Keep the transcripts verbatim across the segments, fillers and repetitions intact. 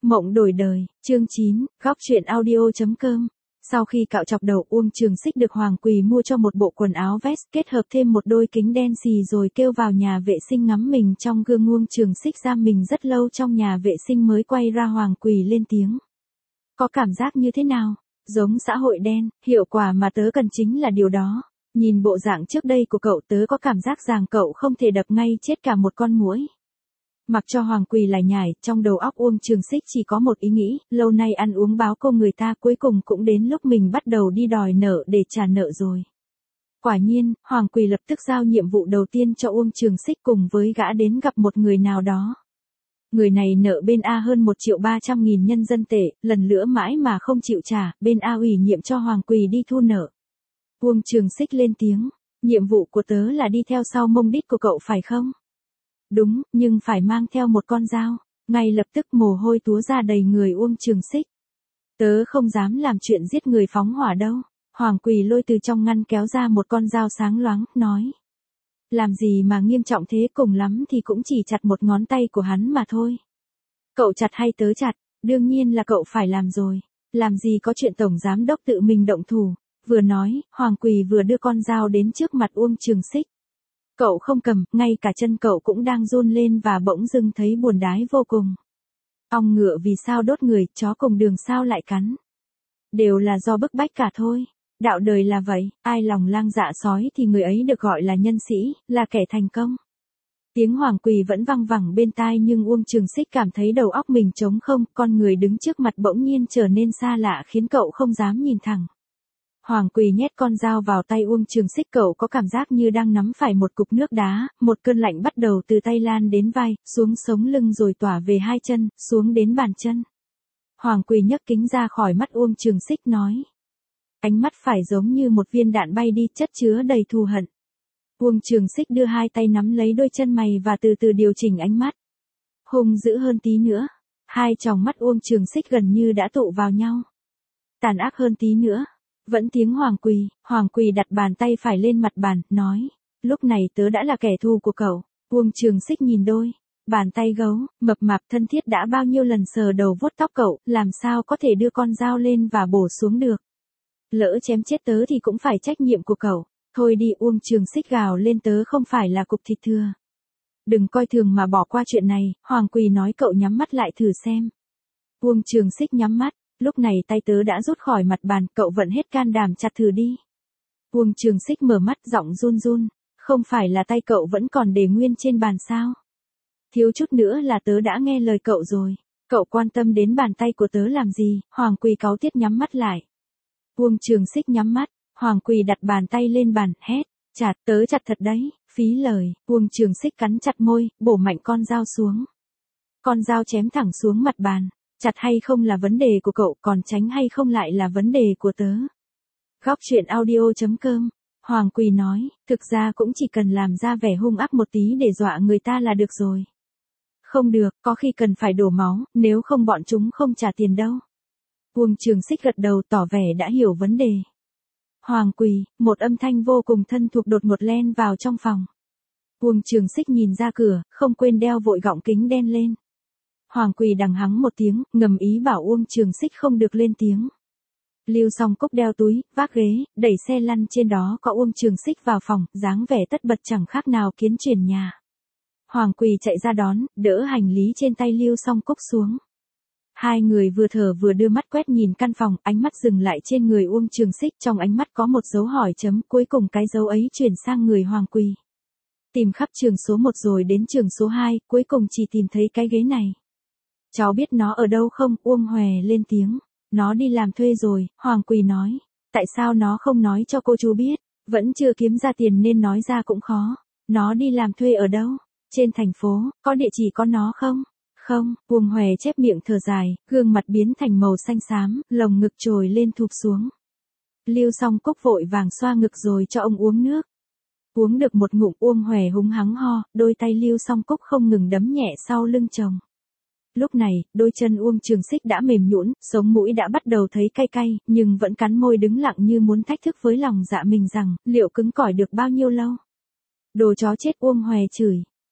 Mộng đổi đời, chương chín, góc truyện audio.com. Sau khi cạo chọc đầu, Uông Trường Xích được Hoàng Quỳ mua cho một bộ quần áo vest kết hợp thêm một đôi kính đen xì rồi kêu vào nhà vệ sinh ngắm mình trong gương. Uông Trường Xích giam mình rất lâu trong nhà vệ sinh mới quay ra Hoàng Quỳ lên tiếng. Có cảm giác như thế nào? Giống xã hội đen, hiệu quả mà tớ cần chính là điều đó. Nhìn bộ dạng trước đây của cậu, tớ có cảm giác rằng cậu không thể đập ngay chết cả một con muỗi. Mặc cho Hoàng Quỳ lải nhải, trong đầu óc Uông Trường Xích chỉ có một ý nghĩ, lâu nay ăn uống báo cô người ta, cuối cùng cũng đến lúc mình bắt đầu đi đòi nợ để trả nợ rồi. Quả nhiên, Hoàng Quỳ lập tức giao nhiệm vụ đầu tiên cho Uông Trường Xích cùng với gã đến gặp một người nào đó. Người này nợ bên A hơn một triệu ba trăm nghìn nhân dân tệ, lần nữa mãi mà không chịu trả, bên A ủy nhiệm cho Hoàng Quỳ đi thu nợ. Uông Trường Xích lên tiếng, nhiệm vụ của tớ là đi theo sau mông đít của cậu phải không? Đúng, nhưng phải mang theo một con dao. Ngay lập tức mồ hôi túa ra đầy người Uông Trường Xích. Tớ không dám làm chuyện giết người phóng hỏa đâu. Hoàng Quỳ lôi từ trong ngăn kéo ra một con dao sáng loáng, nói. Làm gì mà nghiêm trọng thế, cùng lắm thì cũng chỉ chặt một ngón tay của hắn mà thôi. Cậu chặt hay tớ chặt? Đương nhiên là cậu phải làm rồi. Làm gì có chuyện tổng giám đốc tự mình động thủ. Vừa nói, Hoàng Quỳ vừa đưa con dao đến trước mặt Uông Trường Xích. Cậu không cầm, ngay cả chân cậu cũng đang run lên và bỗng dưng thấy buồn đái vô cùng. Ong ngựa vì sao đốt người, chó cùng đường sao lại cắn. Đều là do bức bách cả thôi. Đạo đời là vậy, ai lòng lang dạ sói thì người ấy được gọi là nhân sĩ, là kẻ thành công. Tiếng Hoàng Quỳ vẫn văng vẳng bên tai nhưng Uông Trường Xích cảm thấy đầu óc mình trống không, con người đứng trước mặt bỗng nhiên trở nên xa lạ khiến cậu không dám nhìn thẳng. Hoàng Quỳ nhét con dao vào tay Uông Trường Xích, cậu có cảm giác như đang nắm phải một cục nước đá, một cơn lạnh bắt đầu từ tay lan đến vai, xuống sống lưng rồi tỏa về hai chân, xuống đến bàn chân. Hoàng Quỳ nhấc kính ra khỏi mắt Uông Trường Xích nói. Ánh mắt phải giống như một viên đạn bay đi, chất chứa đầy thù hận. Uông Trường Xích đưa hai tay nắm lấy đôi chân mày và từ từ điều chỉnh ánh mắt. Hung dữ hơn tí nữa. Hai tròng mắt Uông Trường Xích gần như đã tụ vào nhau. Tàn ác hơn tí nữa. Vẫn tiếng Hoàng Quỳ, Hoàng Quỳ đặt bàn tay phải lên mặt bàn, nói, lúc này tớ đã là kẻ thù của cậu. Uông Trường Xích nhìn đôi bàn tay gấu, mập mạp thân thiết đã bao nhiêu lần sờ đầu vuốt tóc cậu, làm sao có thể đưa con dao lên và bổ xuống được. Lỡ chém chết tớ thì cũng phải trách nhiệm của cậu. Thôi đi, Uông Trường Xích gào lên, tớ không phải là cục thịt thừa. Đừng coi thường mà bỏ qua chuyện này, Hoàng Quỳ nói, cậu nhắm mắt lại thử xem. Uông Trường Xích nhắm mắt. Lúc này tay tớ đã rút khỏi mặt bàn, cậu vận hết can đảm chặt thử đi. Uông Trường Xích mở mắt, giọng run run. Không phải là tay cậu vẫn còn để nguyên trên bàn sao? Thiếu chút nữa là tớ đã nghe lời cậu rồi. Cậu quan tâm đến bàn tay của tớ làm gì? Hoàng Quỳ cáu tiết nhắm mắt lại. Uông Trường Xích nhắm mắt. Hoàng Quỳ đặt bàn tay lên bàn, hét. Chặt, tớ chặt thật đấy, phí lời. Uông Trường Xích cắn chặt môi, bổ mạnh con dao xuống. Con dao chém thẳng xuống mặt bàn. Chặt hay không là vấn đề của cậu, còn tránh hay không lại là vấn đề của tớ. Góc truyện audio.com. Hoàng Quỳ nói, thực ra cũng chỉ cần làm ra vẻ hung ác một tí để dọa người ta là được rồi. Không được, có khi cần phải đổ máu, nếu không bọn chúng không trả tiền đâu. Uông Trường Xích gật đầu tỏ vẻ đã hiểu vấn đề. Hoàng Quỳ, một âm thanh vô cùng thân thuộc đột ngột len vào trong phòng. Uông Trường Xích nhìn ra cửa, không quên đeo vội gọng kính đen lên. Hoàng Quỳ đằng hắng một tiếng, ngầm ý bảo Uông Trường Xích không được lên tiếng. Lưu Song Cúc đeo túi, vác ghế, đẩy xe lăn trên đó có Uông Trường Xích vào phòng, dáng vẻ tất bật chẳng khác nào kiến chuyển nhà. Hoàng Quỳ chạy ra đón, đỡ hành lý trên tay Lưu Song Cúc xuống. Hai người vừa thở vừa đưa mắt quét nhìn căn phòng, ánh mắt dừng lại trên người Uông Trường Xích, trong ánh mắt có một dấu hỏi chấm, cuối cùng cái dấu ấy chuyển sang người Hoàng Quỳ. Tìm khắp trường số một rồi đến trường số hai, cuối cùng chỉ tìm thấy cái ghế này. Cháu biết nó ở đâu không? Uông Hòe lên tiếng. Nó đi làm thuê rồi, Hoàng Quỳ nói. Tại sao nó không nói cho cô chú biết? Vẫn chưa kiếm ra tiền nên nói ra cũng khó. Nó đi làm thuê ở đâu? Trên thành phố, có địa chỉ có nó không? Không, Uông Hòe chép miệng thở dài, gương mặt biến thành màu xanh xám, lồng ngực trồi lên thụp xuống. Lưu Song Cúc vội vàng xoa ngực rồi cho ông uống nước. Uống được một ngụm, Uông Hòe húng hắng ho, đôi tay Lưu Song Cúc không ngừng đấm nhẹ sau lưng chồng. Lúc này, đôi chân Uông Trường Xích đã mềm nhũn, sống mũi đã bắt đầu thấy cay cay, nhưng vẫn cắn môi đứng lặng như muốn thách thức với lòng dạ mình rằng, liệu cứng cỏi được bao nhiêu lâu. Đồ chó chết, Uông Hòe chửi.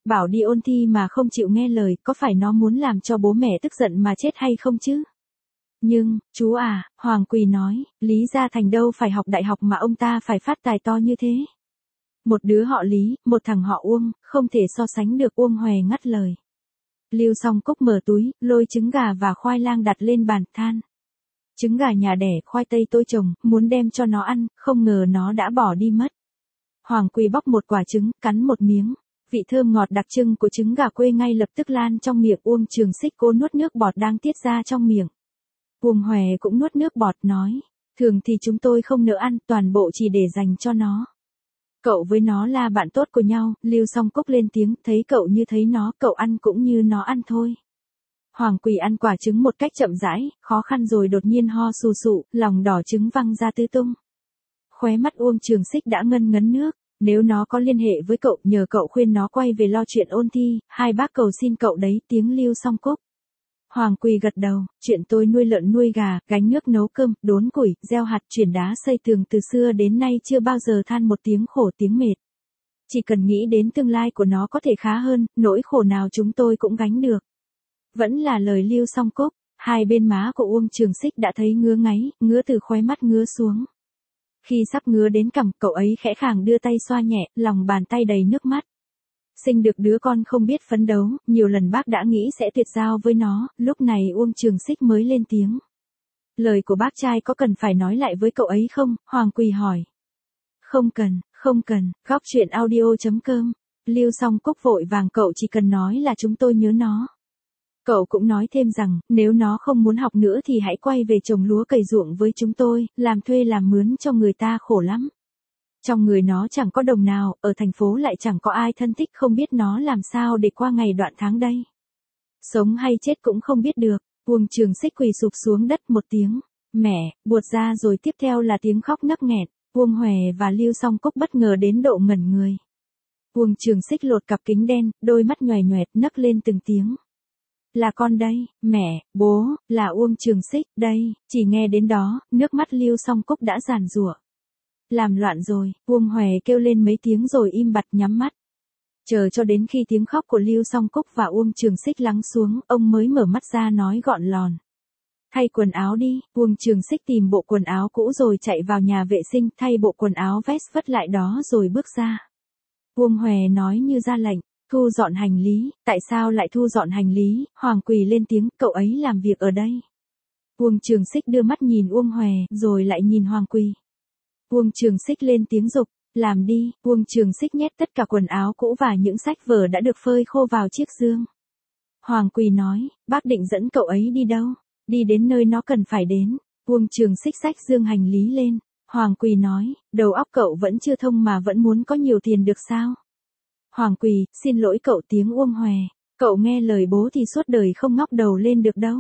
Bảo đi ôn thi mà không chịu nghe lời, có phải nó muốn làm cho bố mẹ tức giận mà chết hay không chứ? Nhưng, chú à, Hoàng Quỳ nói, Lý Gia Thành đâu phải học đại học mà ông ta phải phát tài to như thế. Một đứa họ Lý, một thằng họ Uông, không thể so sánh được. Uông Hòe ngắt lời. Lưu Song Cúc mở túi, lôi trứng gà và khoai lang đặt lên bàn than. Trứng gà nhà đẻ, khoai tây tôi trồng, muốn đem cho nó ăn, không ngờ nó đã bỏ đi mất. Hoàng Quỳ bóc một quả trứng, cắn một miếng. Vị thơm ngọt đặc trưng của trứng gà quê ngay lập tức lan trong miệng Uông Trường Xích. Cô nuốt nước bọt đang tiết ra trong miệng. Uông Hòe cũng nuốt nước bọt nói. Thường thì chúng tôi không nỡ ăn, toàn bộ chỉ để dành cho nó. Cậu với nó là bạn tốt của nhau. Lưu Song Cúc lên tiếng, thấy cậu như thấy nó, cậu ăn cũng như nó ăn thôi. Hoàng Quỳ ăn quả trứng một cách chậm rãi, khó khăn rồi đột nhiên ho sù sụ, lòng đỏ trứng văng ra tứ tung. Khóe mắt Uông Trường Xích đã ngân ngấn nước. Nếu nó có liên hệ với cậu, nhờ cậu khuyên nó quay về lo chuyện ôn thi, hai bác cầu xin cậu đấy. Tiếng Lưu Song Cúc. Hoàng Quỳ gật đầu, chuyện tôi nuôi lợn nuôi gà, gánh nước nấu cơm, đốn củi, gieo hạt, chuyển đá xây tường từ xưa đến nay chưa bao giờ than một tiếng khổ tiếng mệt. Chỉ cần nghĩ đến tương lai của nó có thể khá hơn, nỗi khổ nào chúng tôi cũng gánh được. Vẫn là lời Lưu Song Cúc, hai bên má của Uông Trường Xích đã thấy ngứa ngáy, ngứa từ khóe mắt ngứa xuống. Khi sắp ngứa đến cằm, cậu ấy khẽ khàng đưa tay xoa nhẹ, lòng bàn tay đầy nước mắt. Sinh được đứa con không biết phấn đấu, nhiều lần bác đã nghĩ sẽ tuyệt giao với nó, lúc này Uông Trường Xích mới lên tiếng. Lời của bác trai có cần phải nói lại với cậu ấy không? Hoàng Quỳ hỏi. Không cần, không cần, góc chuyện audio chấm com. Lưu Song Cúc vội vàng, cậu chỉ cần nói là chúng tôi nhớ nó. Cậu cũng nói thêm rằng, nếu nó không muốn học nữa thì hãy quay về trồng lúa cày ruộng với chúng tôi, làm thuê làm mướn cho người ta khổ lắm. Trong người nó chẳng có đồng nào, ở thành phố lại chẳng có ai thân thích, không biết nó làm sao để qua ngày đoạn tháng đây. Sống hay chết cũng không biết được. Uông Trường Xích quỳ sụp xuống đất một tiếng. Mẹ, buột ra rồi tiếp theo là tiếng khóc nấc nghẹn. Uông Hòe và Lưu Song Cúc bất ngờ đến độ ngẩn người. Uông Trường Xích lột cặp kính đen, đôi mắt nhoẻn nhoẹt nấc lên từng tiếng. Là con đây, mẹ, bố, là Uông Trường Xích, đây. Chỉ nghe đến đó, nước mắt Lưu Song Cúc đã giàn giụa. Làm loạn rồi, Uông Hòe kêu lên mấy tiếng rồi im bặt nhắm mắt. Chờ cho đến khi tiếng khóc của Lưu Song Cúc và Uông Trường Xích lắng xuống, ông mới mở mắt ra nói gọn lòn. Thay quần áo đi. Uông Trường Xích tìm bộ quần áo cũ rồi chạy vào nhà vệ sinh, thay bộ quần áo vest vất lại đó rồi bước ra. Uông Hòe nói như ra lệnh, thu dọn hành lý. Tại sao lại thu dọn hành lý? Hoàng Quỳ lên tiếng, cậu ấy làm việc ở đây. Uông Trường Xích đưa mắt nhìn Uông Hòe, rồi lại nhìn Hoàng Quỳ. Uông Trường Xích lên tiếng giục, làm đi. Uông Trường Xích nhét tất cả quần áo cũ và những sách vở đã được phơi khô vào chiếc giương. Hoàng Quỳ nói, bác định dẫn cậu ấy đi đâu? Đi đến nơi nó cần phải đến. Uông Trường Xích xách dương hành lý lên. Hoàng Quỳ nói, đầu óc cậu vẫn chưa thông mà vẫn muốn có nhiều tiền được sao? Hoàng Quỳ, xin lỗi cậu. Tiếng Uông Hòe, cậu nghe lời bố thì suốt đời không ngóc đầu lên được đâu.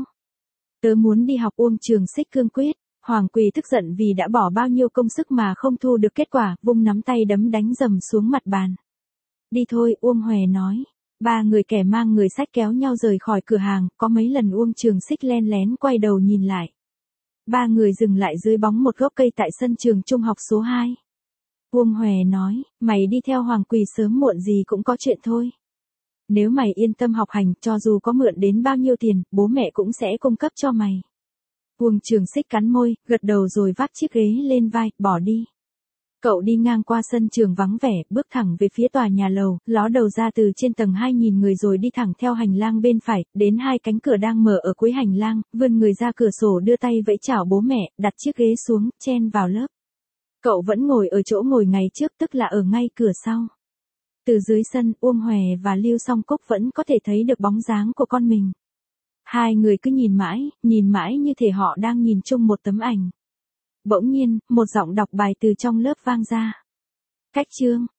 Tớ muốn đi học. Uông Trường Xích cương quyết. Hoàng Quỳ tức giận vì đã bỏ bao nhiêu công sức mà không thu được kết quả, vung nắm tay đấm đánh dầm xuống mặt bàn. Đi thôi, Uông Hòe nói. Ba người kẻ mang người sách kéo nhau rời khỏi cửa hàng, có mấy lần Uông Trường Xích len lén quay đầu nhìn lại. Ba người dừng lại dưới bóng một gốc cây tại sân trường trung học số hai. Uông Hòe nói, mày đi theo Hoàng Quỳ sớm muộn gì cũng có chuyện thôi. Nếu mày yên tâm học hành, cho dù có mượn đến bao nhiêu tiền, bố mẹ cũng sẽ cung cấp cho mày. Uông Trường Xích cắn môi, gật đầu rồi vác chiếc ghế lên vai, bỏ đi. Cậu đi ngang qua sân trường vắng vẻ, bước thẳng về phía tòa nhà lầu, ló đầu ra từ trên tầng hai nhìn người rồi đi thẳng theo hành lang bên phải, đến hai cánh cửa đang mở ở cuối hành lang, vươn người ra cửa sổ đưa tay vẫy chào bố mẹ, đặt chiếc ghế xuống, chen vào lớp. Cậu vẫn ngồi ở chỗ ngồi ngày trước, tức là ở ngay cửa sau. Từ dưới sân, Uông Hòe và Lưu Song Cúc vẫn có thể thấy được bóng dáng của con mình. Hai người cứ nhìn mãi, nhìn mãi như thể họ đang nhìn chung một tấm ảnh. Bỗng nhiên, một giọng đọc bài từ trong lớp vang ra. Cách chương.